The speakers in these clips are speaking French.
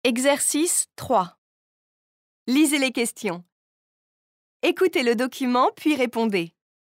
Exercice 3. Lisez les questions. Écoutez le document puis répondez.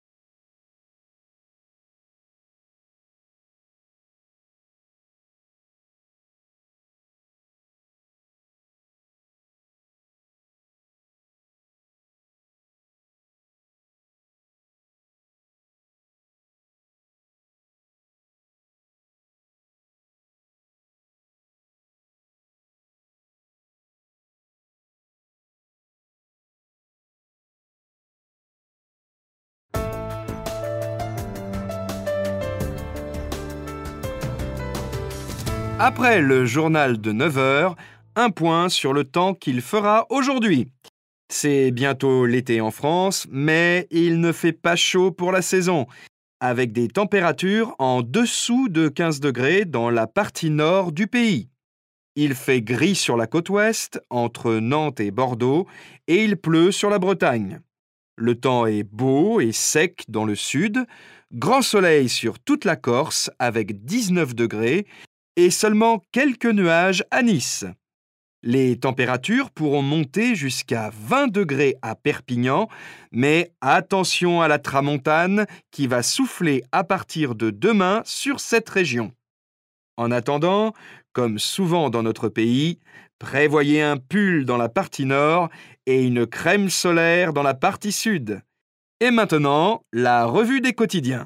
Après le journal de 9 heures, un point sur le temps qu'il fera aujourd'hui. C'est bientôt l'été en France, mais il ne fait pas chaud pour la saison, avec des températures en dessous de 15 degrés dans la partie nord du pays. Il fait gris sur la côte ouest, entre Nantes et Bordeaux, et il pleut sur la Bretagne. Le temps est beau et sec dans le sud, grand soleil sur toute la Corse avec 19 degrés et seulement quelques nuages à Nice. Les températures pourront monter jusqu'à 20 degrés à Perpignan, mais attention à la tramontane qui va souffler à partir de demain sur cette région. En attendant, comme souvent dans notre pays, prévoyez un pull dans la partie nord et une crème solaire dans la partie sud. Et maintenant, la revue des quotidiens.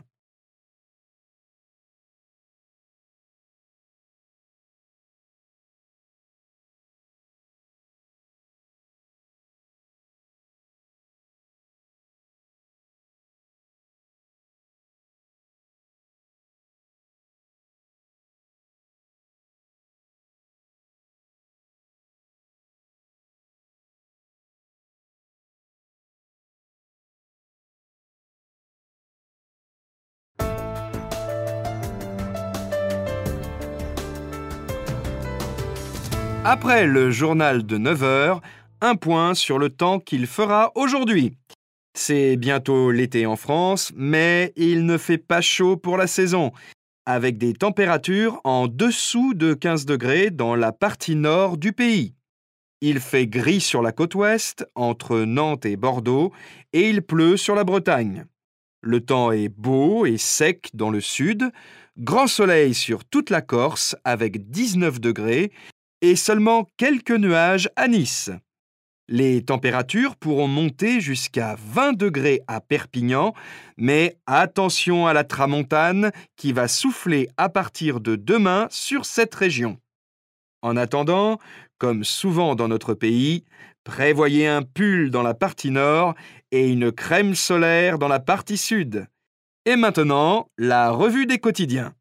Après le journal de 9 heures, un point sur le temps qu'il fera aujourd'hui. C'est bientôt l'été en France, mais il ne fait pas chaud pour la saison, avec des températures en dessous de 15 degrés dans la partie nord du pays. Il fait gris sur la côte ouest, entre Nantes et Bordeaux, et il pleut sur la Bretagne. Le temps est beau et sec dans le sud, grand soleil sur toute la Corse avec 19 degrés et seulement quelques nuages à Nice. Les températures pourront monter jusqu'à 20 degrés à Perpignan, mais attention à la tramontane qui va souffler à partir de demain sur cette région. En attendant, comme souvent dans notre pays, prévoyez un pull dans la partie nord et une crème solaire dans la partie sud. Et maintenant, la revue des quotidiens.